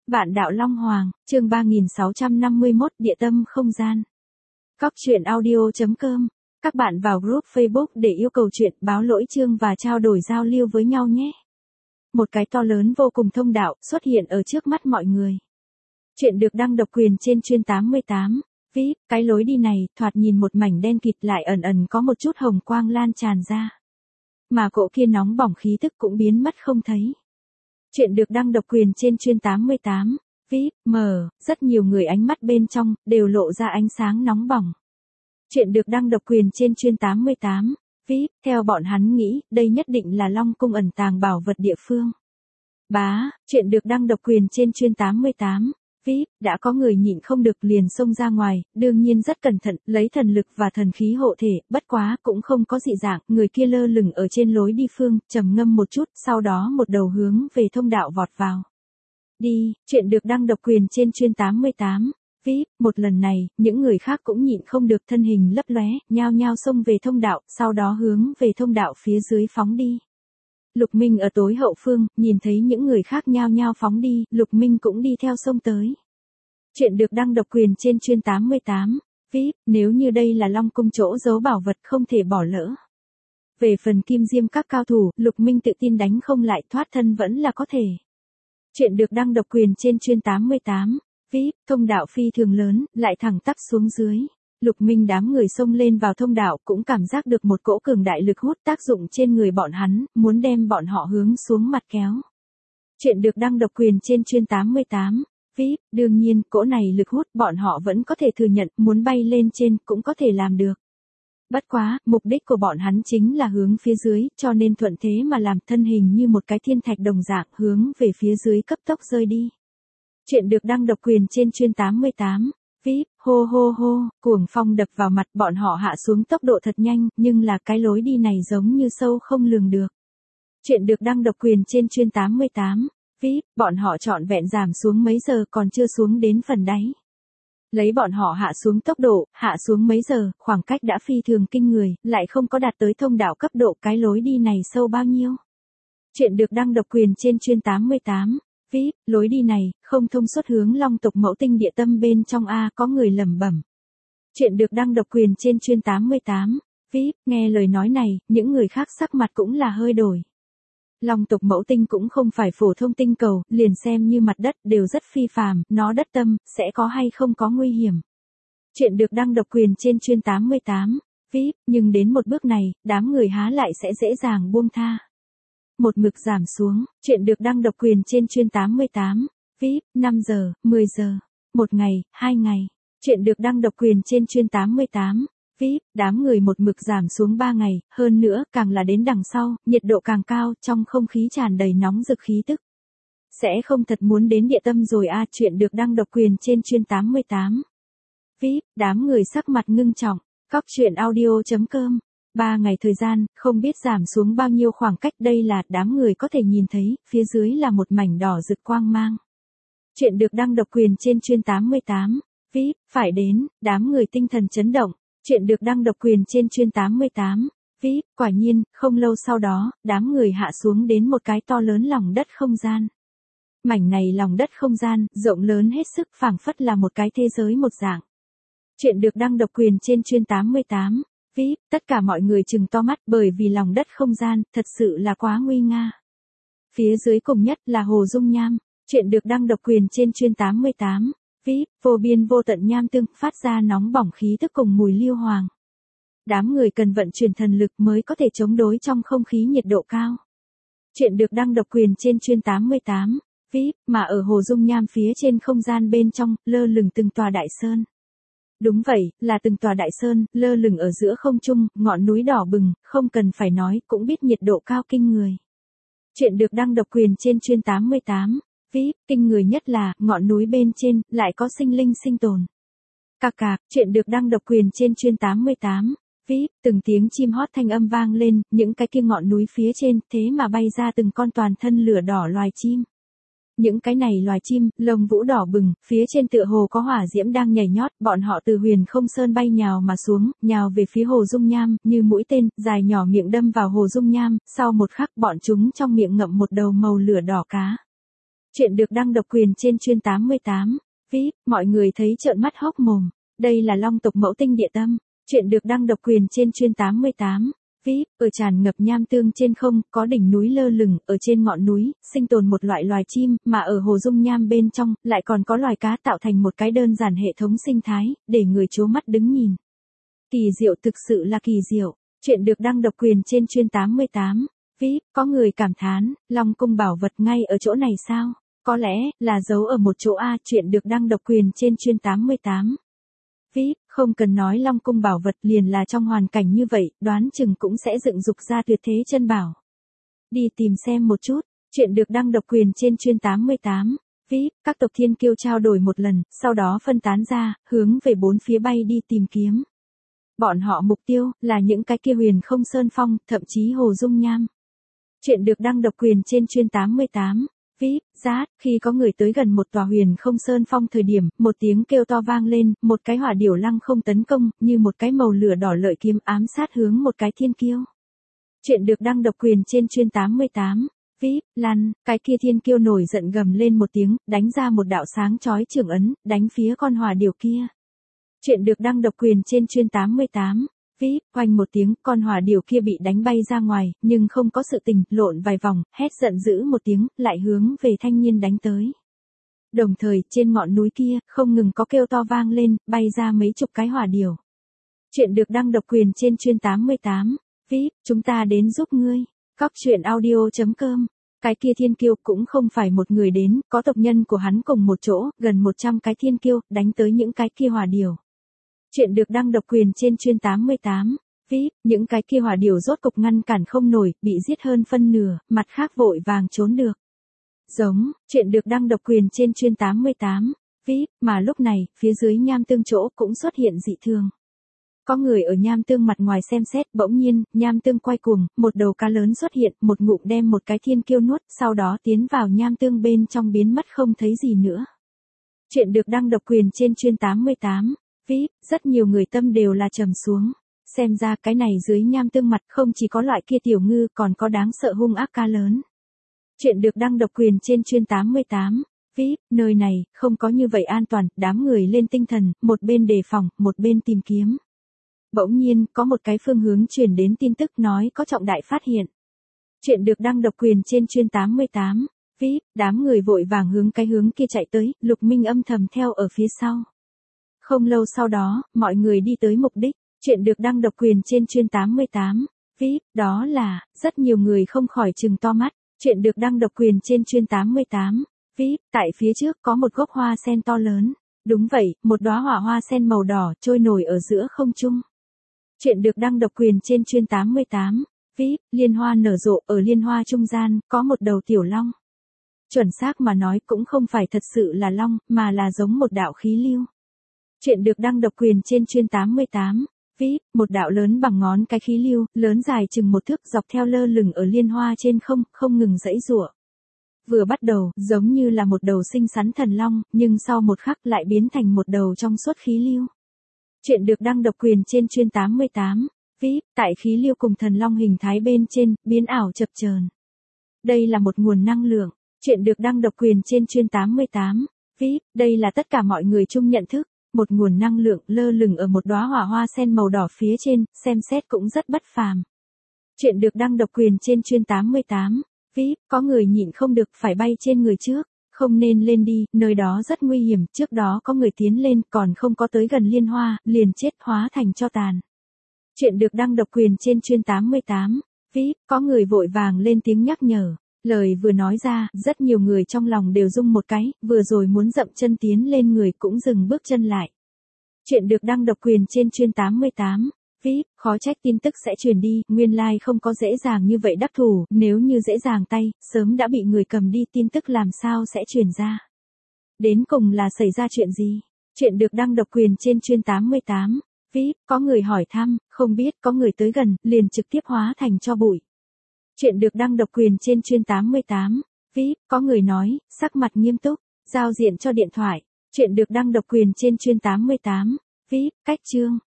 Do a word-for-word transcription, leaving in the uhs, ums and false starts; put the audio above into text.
Vạn đạo Long Hoàng, chương ba nghìn sáu trăm năm mươi mốt, địa tâm không gian. Cóc truyện audio chấm com. Các bạn vào group Facebook để yêu cầu chuyện, báo lỗi chương và trao đổi giao lưu với nhau nhé. Một cái to lớn vô cùng thông đạo xuất hiện ở trước mắt mọi người. Chuyện được đăng độc quyền trên chuyên tám mươi tám. vê i pê, cái lối đi này, thoạt nhìn một mảnh đen kịt lại ẩn ẩn có một chút hồng quang lan tràn ra. Mà cỗ kia nóng bỏng khí tức cũng biến mất không thấy. Chuyện được đăng độc quyền trên chuyên tám mươi tám. vê i pê, mở, rất nhiều người ánh mắt bên trong, đều lộ ra ánh sáng nóng bỏng. Chuyện được đăng độc quyền trên chuyên tám mươi tám. vê i pê, theo bọn hắn nghĩ, đây nhất định là Long Cung ẩn tàng bảo vật địa phương. Bá, chuyện được đăng độc quyền trên chuyên tám mươi tám. vê i pê, đã có người nhịn không được liền xông ra ngoài, đương nhiên rất cẩn thận, lấy thần lực và thần khí hộ thể, bất quá, cũng không có dị dạng, người kia lơ lửng ở trên lối đi phương, trầm ngâm một chút, sau đó một đầu hướng về thông đạo vọt vào. Đi, chuyện được đăng độc quyền trên chuyên tám mươi tám. vê i pê, một lần này, những người khác cũng nhịn không được thân hình lấp lóe, nhao nhao xông về thông đạo, sau đó hướng về thông đạo phía dưới phóng đi. Lục Minh ở tối hậu phương, nhìn thấy những người khác nhao nhao phóng đi, Lục Minh cũng đi theo xông tới. Chuyện được đăng độc quyền trên chuyên tám mươi tám. vê i pê, nếu như đây là Long Cung chỗ giấu bảo vật không thể bỏ lỡ. Về phần kim diêm các cao thủ, Lục Minh tự tin đánh không lại, thoát thân vẫn là có thể. Chuyện được đăng độc quyền trên chuyên tám mươi tám. vê i pê, thông đạo phi thường lớn, lại thẳng tắp xuống dưới. Lục Minh đám người xông lên vào thông đạo cũng cảm giác được một cỗ cường đại lực hút tác dụng trên người bọn hắn, muốn đem bọn họ hướng xuống mặt kéo. Chuyện được đăng độc quyền trên chuyên tám mươi tám. vê i pê, đương nhiên, cỗ này lực hút bọn họ vẫn có thể thừa nhận, muốn bay lên trên cũng có thể làm được. Bất quá, mục đích của bọn hắn chính là hướng phía dưới, cho nên thuận thế mà làm thân hình như một cái thiên thạch đồng dạng hướng về phía dưới cấp tốc rơi đi. Chuyện được đăng độc quyền trên chuyên tám mươi tám. vê i pê, hô hô hô, cuồng phong đập vào mặt bọn họ hạ xuống tốc độ thật nhanh, nhưng là cái lối đi này giống như sâu không lường được. Chuyện được đăng độc quyền trên chuyên tám mươi tám. vê i pê, bọn họ trọn vẹn giảm xuống mấy giờ còn chưa xuống đến phần đáy. Lấy bọn họ hạ xuống tốc độ, hạ xuống mấy giờ, khoảng cách đã phi thường kinh người, lại không có đạt tới thông đạo cấp độ, cái lối đi này sâu bao nhiêu. Chuyện được đăng độc quyền trên chuyên tám mươi tám. vê i pê, lối đi này, không thông suốt hướng Long tộc Mẫu Tinh địa tâm bên trong A, có người lẩm bẩm. Chuyện được đăng độc quyền trên chuyên tám mươi tám. vê i pê, nghe lời nói này, những người khác sắc mặt cũng là hơi đổi. Long tộc Mẫu Tinh cũng không phải phổ thông tinh cầu, liền xem như mặt đất đều rất phi phàm, nó đất tâm, sẽ có hay không có nguy hiểm. Chuyện được đăng độc quyền trên chuyên tám mươi tám. vê i pê, nhưng đến một bước này, đám người há lại sẽ dễ dàng buông tha. Một mực giảm xuống, chuyện được đăng độc quyền trên chuyên tám mươi tám. vê i pê, năm giờ, mười giờ, một ngày, hai ngày. Chuyện được đăng độc quyền trên chuyên tám mươi tám. vê i pê, đám người một mực giảm xuống ba ngày, hơn nữa, càng là đến đằng sau, nhiệt độ càng cao, trong không khí tràn đầy nóng rực khí tức. Sẽ không thật muốn đến địa tâm rồi a, chuyện được đăng độc quyền trên chuyên tám mươi tám. vê i pê, đám người sắc mặt ngưng trọng, cóc truyện audio chấm com. Ba ngày thời gian, không biết giảm xuống bao nhiêu khoảng cách, đây là, đám người có thể nhìn thấy, phía dưới là một mảnh đỏ rực quang mang. Chuyện được đăng độc quyền trên chuyên tám mươi tám. vê i pê, phải đến, đám người tinh thần chấn động. Chuyện được đăng độc quyền trên chuyên tám mươi tám. vê i pê, quả nhiên, không lâu sau đó, đám người hạ xuống đến một cái to lớn lòng đất không gian. Mảnh này lòng đất không gian, rộng lớn hết sức, phảng phất là một cái thế giới một dạng. Chuyện được đăng độc quyền trên chuyên tám mươi tám. vê i pê, tất cả mọi người trừng to mắt bởi vì lòng đất không gian, thật sự là quá nguy nga. Phía dưới cùng nhất là hồ dung nham. Chuyện được đăng độc quyền trên chuyên tám mươi tám. vê i pê, vô biên vô tận nham tương, phát ra nóng bỏng khí tức cùng mùi lưu hoàng. Đám người cần vận chuyển thần lực mới có thể chống đối trong không khí nhiệt độ cao. Chuyện được đăng độc quyền trên chuyên tám mươi tám. vê i pê, mà ở hồ dung nham phía trên không gian bên trong, lơ lửng từng tòa đại sơn. Đúng vậy, là từng tòa đại sơn, lơ lửng ở giữa không trung, ngọn núi đỏ bừng, không cần phải nói, cũng biết nhiệt độ cao kinh người. Chuyện được đăng độc quyền trên chuyên tám mươi tám. vê i pê, kinh người nhất là, ngọn núi bên trên, lại có sinh linh sinh tồn. Cạc cạc, chuyện được đăng độc quyền trên chuyên tám mươi tám. vê i pê, từng tiếng chim hót thanh âm vang lên, những cái kia ngọn núi phía trên, thế mà bay ra từng con toàn thân lửa đỏ loài chim. Những cái này loài chim, lông vũ đỏ bừng, phía trên tựa hồ có hỏa diễm đang nhảy nhót, bọn họ từ huyền không sơn bay nhào mà xuống, nhào về phía hồ dung nham, như mũi tên, dài nhỏ miệng đâm vào hồ dung nham, sau một khắc bọn chúng trong miệng ngậm một đầu màu lửa đỏ cá. Chuyện được đăng độc quyền trên chuyên tám mươi tám. vê i pê, mọi người thấy trợn mắt hốc mồm. Đây là long tộc mẫu tinh địa tâm. Chuyện được đăng độc quyền trên chuyên tám mươi tám. vê i pê, ở tràn ngập nham tương trên không, có đỉnh núi lơ lửng, ở trên ngọn núi, sinh tồn một loại loài chim, mà ở hồ dung nham bên trong, lại còn có loài cá tạo thành một cái đơn giản hệ thống sinh thái, để người chố mắt đứng nhìn. Kỳ diệu, thực sự là kỳ diệu. Chuyện được đăng độc quyền trên chuyên tám mươi tám. vê i pê, có người cảm thán, Long cung bảo vật ngay ở chỗ này sao? Có lẽ, là giấu ở một chỗ A. Chuyện được đăng độc quyền trên chuyên tám mươi tám. vê i pê, không cần nói Long cung bảo vật, liền là trong hoàn cảnh như vậy, đoán chừng cũng sẽ dựng dục ra tuyệt thế chân bảo. Đi tìm xem một chút. Chuyện được đăng độc quyền trên chuyên tám mươi tám. vê i pê, các tộc thiên kiêu trao đổi một lần, sau đó phân tán ra, hướng về bốn phía bay đi tìm kiếm. Bọn họ mục tiêu, là những cái kia huyền không sơn phong, thậm chí hồ dung nham. Chuyện được đăng độc quyền trên chuyên tám mươi tám. vê i pê, rát, khi có người tới gần một tòa huyền không sơn phong thời điểm, một tiếng kêu to vang lên, một cái hỏa điểu lăng không tấn công, như một cái màu lửa đỏ lợi kiếm ám sát hướng một cái thiên kiêu. Chuyện được đăng độc quyền trên chuyên tám mươi tám. vê i pê, lăn, cái kia thiên kiêu nổi giận gầm lên một tiếng, đánh ra một đạo sáng chói trường ấn, đánh phía con hỏa điểu kia. Chuyện được đăng độc quyền trên chuyên tám mươi tám. vê i pê, oanh một tiếng, con hỏa điểu kia bị đánh bay ra ngoài, nhưng không có sự tình, lộn vài vòng, hét giận dữ một tiếng, lại hướng về thanh niên đánh tới. Đồng thời, trên ngọn núi kia, không ngừng có kêu to vang lên, bay ra mấy chục cái hỏa điểu. Chuyện được đăng độc quyền trên chuyên tám mươi tám. vê i pê, chúng ta đến giúp ngươi. Cóc truyện audio chấm com. Cái kia thiên kiêu cũng không phải một người đến, có tộc nhân của hắn cùng một chỗ, gần một trăm cái thiên kiêu, đánh tới những cái kia hỏa điểu. Chuyện được đăng độc quyền trên chuyên tám mươi tám. vê i pê, những cái kia hỏa điểu rốt cục ngăn cản không nổi, bị giết hơn phân nửa, mặt khác vội vàng trốn được. Giống, chuyện được đăng độc quyền trên chuyên tám mươi tám. vê i pê, mà lúc này, phía dưới nham tương chỗ cũng xuất hiện dị thường. Có người ở nham tương mặt ngoài xem xét, bỗng nhiên, nham tương quay cuồng, một đầu cá lớn xuất hiện, một ngụm đem một cái thiên kiêu nuốt, sau đó tiến vào nham tương bên trong biến mất không thấy gì nữa. Chuyện được đăng độc quyền trên chuyên tám mươi tám. vê i pê, rất nhiều người tâm đều là trầm xuống. Xem ra cái này dưới nham tương mặt không chỉ có loại kia tiểu ngư, còn có đáng sợ hung ác cá lớn. Chuyện được đăng độc quyền trên chuyên tám mươi tám. vê i pê, nơi này, không có như vậy an toàn, đám người lên tinh thần, một bên đề phòng, một bên tìm kiếm. Bỗng nhiên, có một cái phương hướng truyền đến tin tức nói có trọng đại phát hiện. Chuyện được đăng độc quyền trên chuyên tám mươi tám. vê i pê, đám người vội vàng hướng cái hướng kia chạy tới, Lục Minh âm thầm theo ở phía sau. Không lâu sau đó, mọi người đi tới mục đích. Chuyện được đăng độc quyền trên chuyên tám mươi tám. vê i pê, đó là, rất nhiều người không khỏi trừng to mắt. Chuyện được đăng độc quyền trên chuyên tám mươi tám. vê i pê, tại phía trước có một gốc hoa sen to lớn. Đúng vậy, một đóa hỏa hoa sen màu đỏ trôi nổi ở giữa không trung. Chuyện được đăng độc quyền trên chuyên tám mươi tám. vê i pê, liên hoa nở rộ, ở liên hoa trung gian, có một đầu tiểu long. Chuẩn xác mà nói cũng không phải thật sự là long, mà là giống một đạo khí lưu. Chuyện được đăng độc quyền trên chuyên tám mươi tám. vê i pê, một đạo lớn bằng ngón cái khí lưu, lớn dài chừng một thước dọc theo lơ lửng ở liên hoa trên không, không ngừng giãy giụa. Vừa bắt đầu, giống như là một đầu xinh xắn thần long, nhưng sau một khắc lại biến thành một đầu trong suốt khí lưu. Chuyện được đăng độc quyền trên chuyên tám mươi tám. vê i pê, tại khí lưu cùng thần long hình thái bên trên, biến ảo chập chờn. Đây là một nguồn năng lượng. Chuyện được đăng độc quyền trên chuyên tám mươi tám. vê i pê, đây là tất cả mọi người chung nhận thức. Một nguồn năng lượng lơ lửng ở một đóa hỏa hoa sen màu đỏ phía trên, xem xét cũng rất bất phàm. Chuyện được đăng độc quyền trên chuyên tám mươi tám. vê i pê, có người nhịn không được phải bay trên người trước. Không nên lên đi, nơi đó rất nguy hiểm, trước đó có người tiến lên, còn không có tới gần liên hoa, liền chết hóa thành tro tàn. Chuyện được đăng độc quyền trên chuyên tám mươi tám. vê i pê, có người vội vàng lên tiếng nhắc nhở. Lời vừa nói ra, rất nhiều người trong lòng đều rung một cái, vừa rồi muốn dậm chân tiến lên người cũng dừng bước chân lại. Chuyện được đăng độc quyền trên chuyên tám mươi tám. vê i pê, khó trách tin tức sẽ truyền đi, nguyên lai like không có dễ dàng như vậy đắc thủ, nếu như dễ dàng tay, sớm đã bị người cầm đi, tin tức làm sao sẽ truyền ra. Đến cùng là xảy ra chuyện gì? Chuyện được đăng độc quyền trên chuyên tám mươi tám. vê i pê, có người hỏi thăm, không biết, có người tới gần, liền trực tiếp hóa thành tro bụi. Chuyện được đăng độc quyền trên chuyên tám mươi tám. vê i pê, có người nói, sắc mặt nghiêm túc, giao diện cho điện thoại. Chuyện được đăng độc quyền trên chuyên tám mươi tám. vê i pê, cách chương.